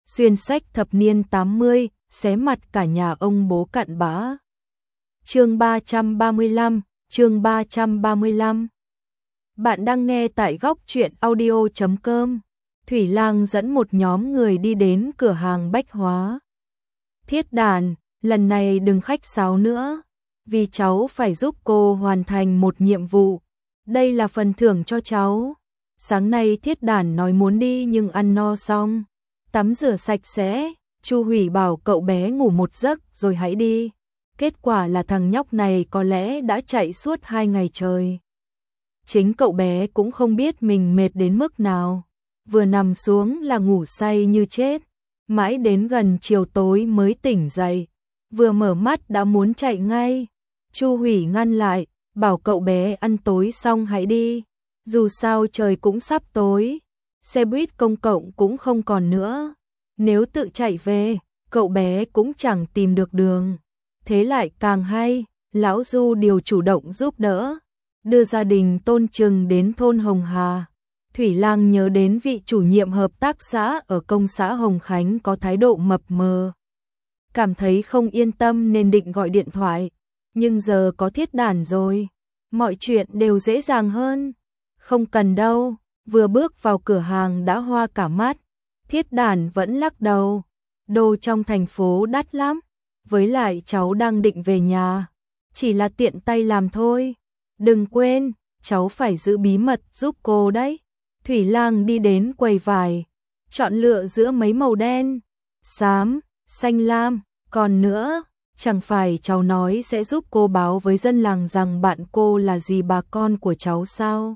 xuyên sách thập niên 80, xé mặt cả nhà ông bố cặn bã. Chương 335, chương 335. Bạn đang nghe tại góc truyện audio.com. Thủy Lang dẫn một nhóm người đi đến cửa hàng bách hóa. Thiết Đàn, lần này đừng khách sáo nữa, vì cháu phải giúp cô hoàn thành một nhiệm vụ. Đây là phần thưởng cho cháu. Sáng nay Thiết Đàn nói muốn đi nhưng ăn no xong, tắm rửa sạch sẽ, Chu Hủy bảo cậu bé ngủ một giấc rồi hãy đi. Kết quả là thằng nhóc này có lẽ đã chạy suốt 2 ngày trời. Chính cậu bé cũng không biết mình mệt đến mức nào, vừa nằm xuống là ngủ say như chết, mãi đến gần chiều tối mới tỉnh dậy, vừa mở mắt đã muốn chạy ngay. Chu Hủy ngăn lại, bảo cậu bé ăn tối xong hãy đi, dù sao trời cũng sắp tối, xe buýt công cộng cũng không còn nữa, nếu tự chạy về, cậu bé cũng chẳng tìm được đường. Thế lại càng hay, lão Du điều chủ động giúp đỡ, đưa gia đình Tôn Trừng đến thôn Hồng Hà. Thủy Lang nhớ đến vị chủ nhiệm hợp tác xã ở công xã Hồng Khánh có thái độ mập mờ, cảm thấy không yên tâm nên định gọi điện thoại, nhưng giờ có Thiết Đàn rồi, mọi chuyện đều dễ dàng hơn. Không cần đâu, vừa bước vào cửa hàng đã hoa cả mắt. Thiết Đàn vẫn lắc đầu, đồ trong thành phố đắt lắm, với lại cháu đang định về nhà, chỉ là tiện tay làm thôi. Đừng quên, cháu phải giữ bí mật giúp cô đấy. Thủy Lang đi đến quầy vải, chọn lựa giữa mấy màu đen, xám, xanh lam, còn nữa, chẳng phải cháu nói sẽ giúp cô báo với dân làng rằng bạn cô là dì bà con của cháu sao?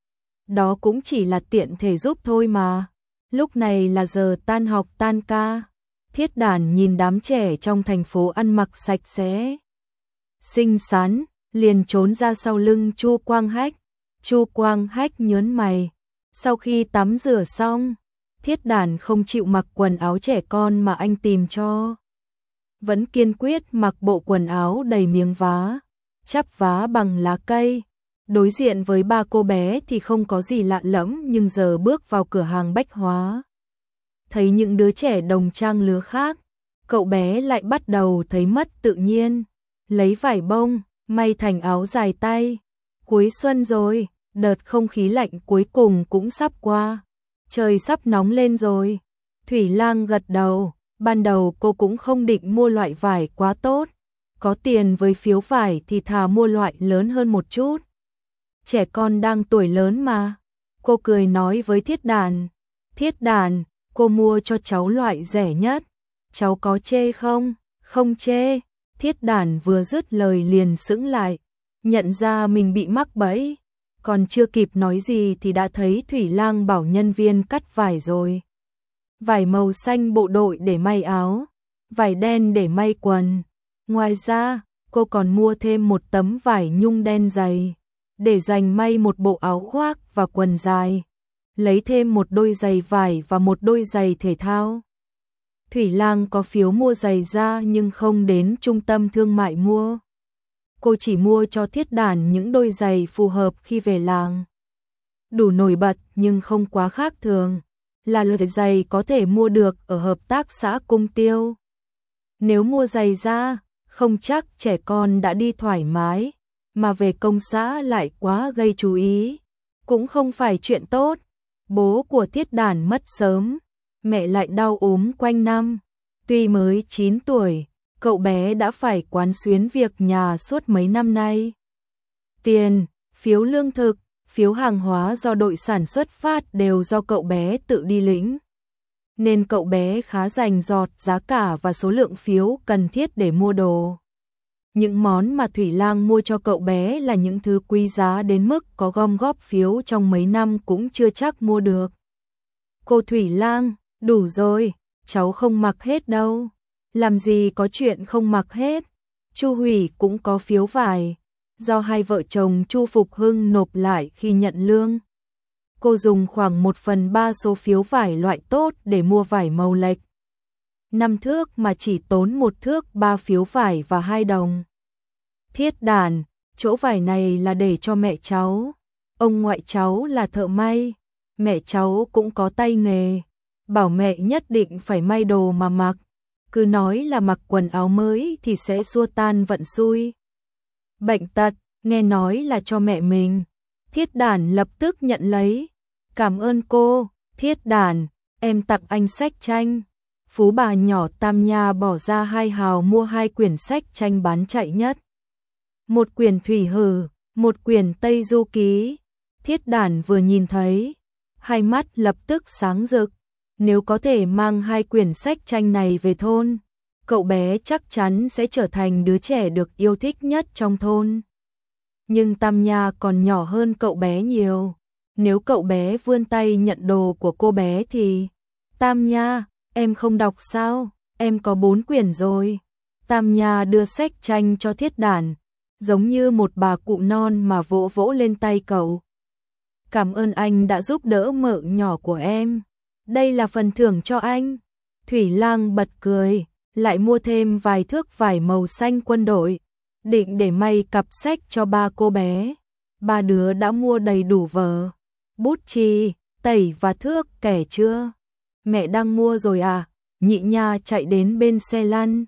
Đó cũng chỉ là tiện thể giúp thôi mà. Lúc này là giờ tan học tan ca. Thiết Đàn nhìn đám trẻ trong thành phố ăn mặc sạch sẽ, xinh xắn, liền trốn ra sau lưng Chu Quang Hách. Chu Quang Hách nhớn mày. Sau khi tắm rửa xong, Thiết Đàn không chịu mặc quần áo trẻ con mà anh tìm cho, vẫn kiên quyết mặc bộ quần áo đầy miếng vá, chắp vá bằng lá cây. Đối diện với ba cô bé thì không có gì lạ lẫm, nhưng giờ bước vào cửa hàng bách hóa, thấy những đứa trẻ đồng trang lứa khác, cậu bé lại bắt đầu thấy mất tự nhiên. Lấy vải bông, may thành áo dài tay. Cuối xuân rồi, đợt không khí lạnh cuối cùng cũng sắp qua. Trời sắp nóng lên rồi. Thủy Lang gật đầu, ban đầu cô cũng không định mua loại vải quá tốt. Có tiền với phiếu vải thì thà mua loại lớn hơn một chút. Trẻ con đang tuổi lớn mà. Cô cười nói với Thiết Đàn. Thiết Đàn, cô mua cho cháu loại rẻ nhất. Cháu có chê không? Không chê. Thiết Đàn vừa dứt lời liền sững lại, nhận ra mình bị mắc bẫy. Còn chưa kịp nói gì thì đã thấy Thủy Lang bảo nhân viên cắt vải rồi. Vải màu xanh bộ đội để may áo, vải đen để may quần. Ngoài ra, cô còn mua thêm một tấm vải nhung đen dày, để dành may một bộ áo khoác và quần dài. Lấy thêm một đôi giày vải và một đôi giày thể thao. Thủy Lang có phiếu mua giày da nhưng không đến trung tâm thương mại mua. Cô chỉ mua cho Thiết Đàn những đôi giày phù hợp khi về làng. Đủ nổi bật nhưng không quá khác thường, là loại giày có thể mua được ở hợp tác xã Cung Tiêu. Nếu mua giày da, không chắc trẻ con đã đi thoải mái, mà về công xã lại quá gây chú ý, cũng không phải chuyện tốt. Bố của Thiết Đàn mất sớm, mẹ lại đau ốm quanh năm. Tuy mới 9 tuổi, cậu bé đã phải quán xuyến việc nhà suốt mấy năm nay. Tiền, phiếu lương thực, phiếu hàng hóa do đội sản xuất phát đều do cậu bé tự đi lĩnh. Nên cậu bé khá rành rọt giá cả và số lượng phiếu cần thiết để mua đồ. Những món mà Thủy Lang mua cho cậu bé là những thứ quý giá đến mức có gom góp phiếu trong mấy năm cũng chưa chắc mua được. Cô Thủy Lang, đủ rồi, cháu không mặc hết đâu. Làm gì có chuyện không mặc hết. Chu Hủy cũng có phiếu vải, do hai vợ chồng Chu Phục Hưng nộp lại khi nhận lương. Cô dùng khoảng 1/3 số phiếu vải loại tốt để mua vải màu lệch. 5 thước mà chỉ tốn 1 thước 3 phiếu vải và 2 đồng. Thiết Đàn, chỗ vải này là để cho mẹ cháu. Ông ngoại cháu là thợ may, mẹ cháu cũng có tay nghề. bảo mẹ nhất định phải may đồ mà mặc, cứ nói là mặc quần áo mới thì sẽ xua tan vận xui. Bệnh tật, nghe nói là cho mẹ mình. Thiết Đản lập tức nhận lấy. Cảm ơn cô, Thiết Đản, em tặng anh sách tranh. Phú bà nhỏ Tam Nha bỏ ra 2 hào mua 2 quyển sách tranh bán chạy nhất. Một quyển Thủy Hử, một quyển Tây Du Ký. Thiết Đản vừa nhìn thấy, hai mắt lập tức sáng rực. Nếu có thể mang 2 quyển sách tranh này về thôn, cậu bé chắc chắn sẽ trở thành đứa trẻ được yêu thích nhất trong thôn. Nhưng Tam Nha còn nhỏ hơn cậu bé nhiều. Nếu cậu bé vươn tay nhận đồ của cô bé thì... Tam Nha, em không đọc sao? Em có 4 quyển rồi. Tam Nha đưa sách tranh cho Thiết Đản, giống như một bà cụ non mà vỗ vỗ lên tay cậu. Cảm ơn anh đã giúp đỡ mợ nhỏ của em. Đây là phần thưởng cho anh. Thủy Lang bật cười, lại mua thêm vài thước vải màu xanh quân đội, định để may cặp sách cho 3 cô bé. 3 đứa đã mua đầy đủ vở, bút chì, tẩy và thước kẻ chưa? Mẹ đang mua rồi à? Nhị Nha chạy đến bên xe lăn.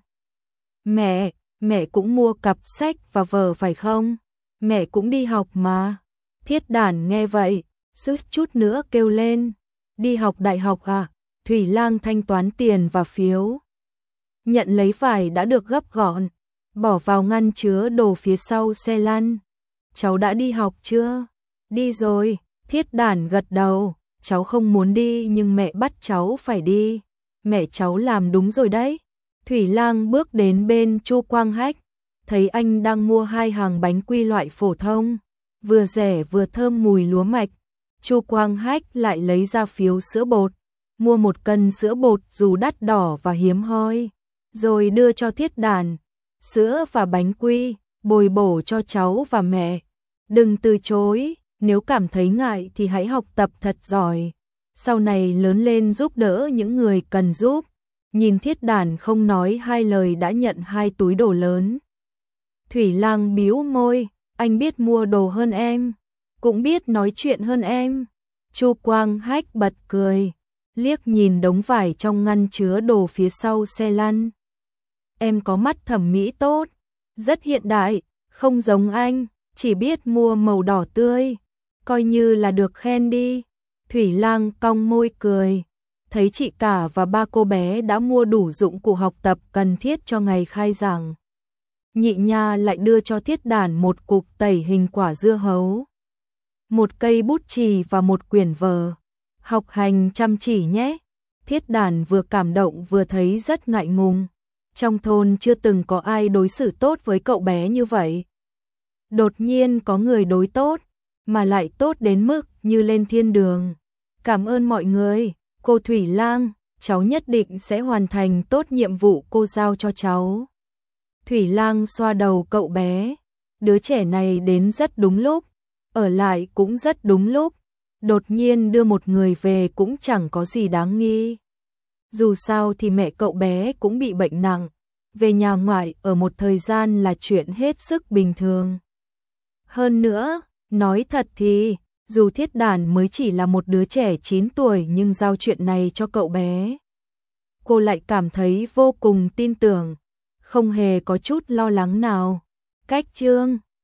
Mẹ cũng mua cặp sách và vở phải không? Mẹ cũng đi học mà. Thiết Đản nghe vậy, suýt chút nữa kêu lên. Đi học đại học à? Thủy Lang thanh toán tiền và phiếu. Nhận lấy vải đã được gấp gọn, bỏ vào ngăn chứa đồ phía sau xe lăn. Cháu đã đi học chưa? Đi rồi, Thiết Đản gật đầu. Cháu không muốn đi nhưng mẹ bắt cháu phải đi. Mẹ cháu làm đúng rồi đấy. Thủy Lang bước đến bên Chu Quang Hách, thấy anh đang mua 2 hàng bánh quy loại phổ thông, vừa rẻ vừa thơm mùi lúa mạch. Chu Quang Hách lại lấy ra phiếu sữa bột, mua 1 cân sữa bột dù đắt đỏ và hiếm hoi, rồi đưa cho Thiết Đản. Sữa và bánh quy, bồi bổ cho cháu và mẹ. Đừng từ chối, nếu cảm thấy ngại thì hãy học tập thật giỏi. Sau này lớn lên giúp đỡ những người cần giúp. Nhìn Thiết Đản không nói 2 lời đã nhận 2 túi đồ lớn. Thủy Lang bĩu môi, anh biết mua đồ hơn em, cũng biết nói chuyện hơn em. Chu Quang Hách bật cười, liếc nhìn đống vải trong ngăn chứa đồ phía sau xe lăn. Em có mắt thẩm mỹ tốt, rất hiện đại, không giống anh, chỉ biết mua màu đỏ tươi, coi như là được khen đi. Thủy Lang cong môi cười, thấy chị cả và 3 cô bé đã mua đủ dụng cụ học tập cần thiết cho ngày khai giảng. Nhị Nha lại đưa cho Thiết Đản 1 cục tẩy hình quả dưa hấu, 1 cây bút chì và 1 quyển vở. Học hành chăm chỉ nhé. Thiết Đản vừa cảm động vừa thấy rất ngại ngùng. Trong thôn chưa từng có ai đối xử tốt với cậu bé như vậy. Đột nhiên có người đối tốt, mà lại tốt đến mức như lên thiên đường. Cảm ơn mọi người, cô Thủy Lang, cháu nhất định sẽ hoàn thành tốt nhiệm vụ cô giao cho cháu. Thủy Lang xoa đầu cậu bé, đứa trẻ này đến rất đúng lúc, ở lại cũng rất đúng lúc. Đột nhiên đưa một người về cũng chẳng có gì đáng nghi. Dù sao thì mẹ cậu bé cũng bị bệnh nặng, về nhà ngoại ở một thời gian là chuyện hết sức bình thường. Hơn nữa, nói thật thì, dù Thiết Đản mới chỉ là một đứa trẻ 9 tuổi nhưng giao chuyện này cho cậu bé, cô lại cảm thấy vô cùng tin tưởng, không hề có chút lo lắng nào. Cách chương